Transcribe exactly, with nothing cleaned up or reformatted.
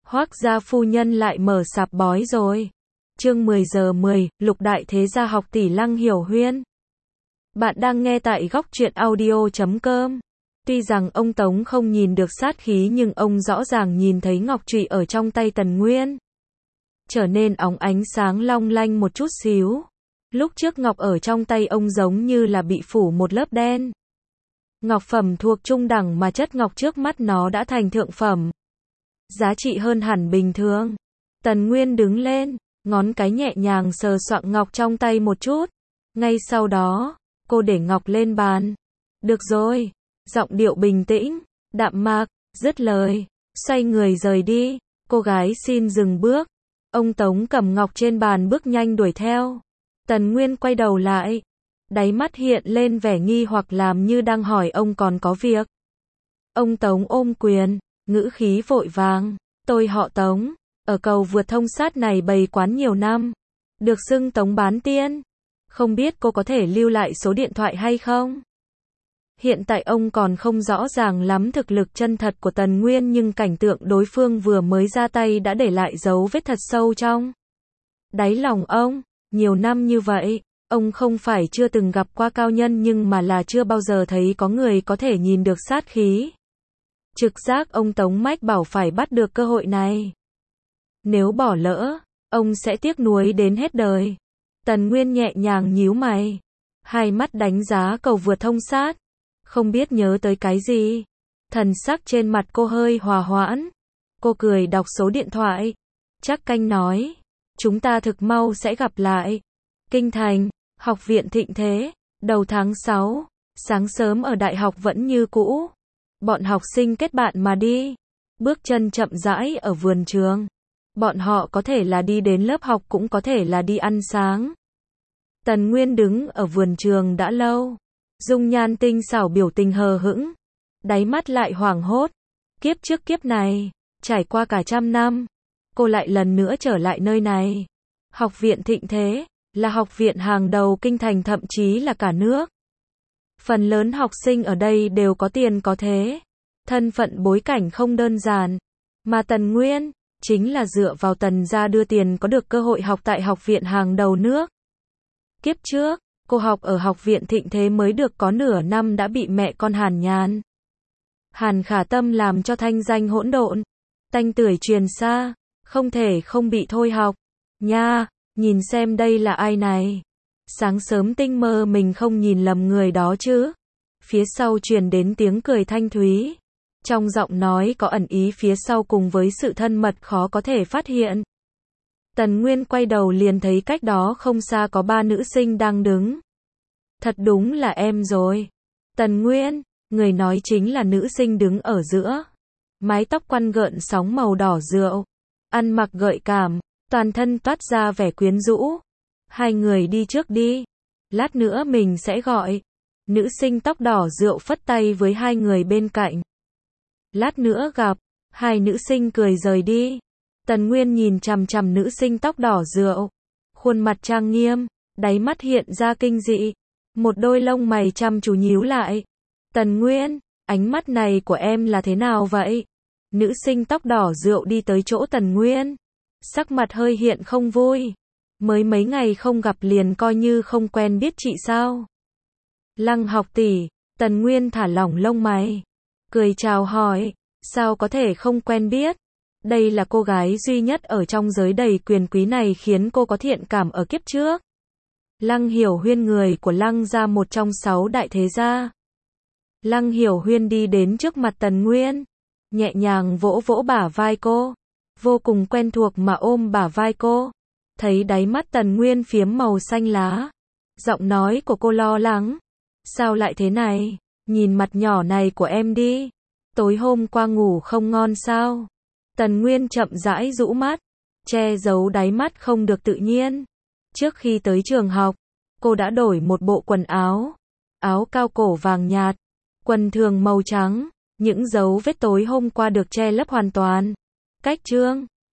Hoác gia phu nhân lại mở sạp bói rồi. Chương mười giờ mười, lục đại thế gia học tỷ Lăng Hiểu Huyên. Bạn đang nghe tại góc truyện audio chấm com. Tuy rằng ông Tống không nhìn được sát khí nhưng ông rõ ràng nhìn thấy ngọc trụy ở trong tay Tần Nguyên. Trở nên óng ánh sáng long lanh một chút xíu. Lúc trước ngọc ở trong tay ông giống như là bị phủ một lớp đen. Ngọc phẩm thuộc trung đẳng mà chất ngọc trước mắt nó đã thành thượng phẩm. Giá trị hơn hẳn bình thường. Tần Nguyên đứng lên, ngón cái nhẹ nhàng sờ soạng ngọc trong tay một chút. Ngay sau đó, cô để ngọc lên bàn. Được rồi, giọng điệu bình tĩnh, đạm mạc, dứt lời, xoay người rời đi. Cô gái xin dừng bước. Ông Tống cầm ngọc trên bàn bước nhanh đuổi theo. Tần Nguyên quay đầu lại. Đáy mắt hiện lên vẻ nghi hoặc làm như đang hỏi ông còn có việc. Ông Tống ôm quyền, ngữ khí vội vàng. Tôi họ Tống, ở cầu vượt thông sát này bày quán nhiều năm. Được xưng Tống bán tiên. Không biết cô có thể lưu lại số điện thoại hay không? Hiện tại ông còn không rõ ràng lắm thực lực chân thật của Tần Nguyên nhưng cảnh tượng đối phương vừa mới ra tay đã để lại dấu vết thật sâu trong đáy lòng ông. Nhiều năm như vậy, ông không phải chưa từng gặp qua cao nhân nhưng mà là chưa bao giờ thấy có người có thể nhìn được sát khí. Trực giác ông Tống mách bảo phải bắt được cơ hội này. Nếu bỏ lỡ, ông sẽ tiếc nuối đến hết đời. Tần Nguyên nhẹ nhàng nhíu mày. Hai mắt đánh giá cầu vượt thông sát. Không biết nhớ tới cái gì. Thần sắc trên mặt cô hơi hòa hoãn. Cô cười đọc số điện thoại. Chắc Canh nói. Chúng ta thực mau sẽ gặp lại. Kinh Thành, học viện Thịnh Thế. Đầu tháng sáu. Sáng sớm ở đại học vẫn như cũ. Bọn học sinh kết bạn mà đi. Bước chân chậm rãi ở vườn trường. Bọn họ có thể là đi đến lớp học cũng có thể là đi ăn sáng. Tần Nguyên đứng ở vườn trường đã lâu. Dung nhan tinh xảo biểu tình hờ hững. Đáy mắt lại hoảng hốt. Kiếp trước kiếp này, trải qua cả trăm năm. Cô lại lần nữa trở lại nơi này. Học viện Thịnh Thế, là học viện hàng đầu kinh thành thậm chí là cả nước. Phần lớn học sinh ở đây đều có tiền có thế. Thân phận bối cảnh không đơn giản. Mà Tần Nguyên, chính là dựa vào Tần gia đưa tiền có được cơ hội học tại học viện hàng đầu nước. Kiếp trước, cô học ở học viện Thịnh Thế mới được có nửa năm đã bị mẹ con Hàn Nhàn, Hàn Khả Tâm làm cho thanh danh hỗn độn. Tanh tưởi truyền xa, không thể không bị thôi học. Nha, nhìn xem đây là ai này. Sáng sớm tinh mơ mình không nhìn lầm người đó chứ. Phía sau truyền đến tiếng cười thanh thúy. Trong giọng nói có ẩn ý phía sau cùng với sự thân mật khó có thể phát hiện. Tần Nguyên quay đầu liền thấy cách đó không xa có ba nữ sinh đang đứng. Thật đúng là em rồi. Tần Nguyên, người nói chính là nữ sinh đứng ở giữa. Mái tóc quăn gợn sóng màu đỏ rượu. Ăn mặc gợi cảm, toàn thân toát ra vẻ quyến rũ. Hai người đi trước đi. Lát nữa mình sẽ gọi. Nữ sinh tóc đỏ rượu phất tay với hai người bên cạnh. Lát nữa gặp. Hai nữ sinh cười rời đi. Tần Nguyên nhìn chằm chằm nữ sinh tóc đỏ rượu. Khuôn mặt trang nghiêm, đáy mắt hiện ra kinh dị. Một đôi lông mày chăm chú nhíu lại. Tần Nguyên, ánh mắt này của em là thế nào vậy? Nữ sinh tóc đỏ rượu đi tới chỗ Tần Nguyên. Sắc mặt hơi hiện không vui. Mới mấy ngày không gặp liền coi như không quen biết chị sao? Lăng học tỷ, Tần Nguyên thả lỏng lông mày. Cười chào hỏi, sao có thể không quen biết? Đây là cô gái duy nhất ở trong giới đầy quyền quý này khiến cô có thiện cảm ở kiếp trước. Lăng Hiểu Huyên, người của Lăng gia, một trong sáu đại thế gia. Lăng Hiểu Huyên đi đến trước mặt Tần Nguyên, nhẹ nhàng vỗ vỗ bả vai cô, vô cùng quen thuộc mà ôm bả vai cô. Thấy đáy mắt Tần Nguyên phiếm màu xanh lá, giọng nói của cô lo lắng. Sao lại thế này? Nhìn mặt nhỏ này của em đi. Tối hôm qua ngủ không ngon sao? Tần Nguyên chậm rãi rũ mắt, che giấu đáy mắt không được tự nhiên. Trước khi tới trường học, cô đã đổi một bộ quần áo. Áo cao cổ vàng nhạt, quần thường màu trắng. Những dấu vết tối hôm qua được che lấp hoàn toàn. Cách chương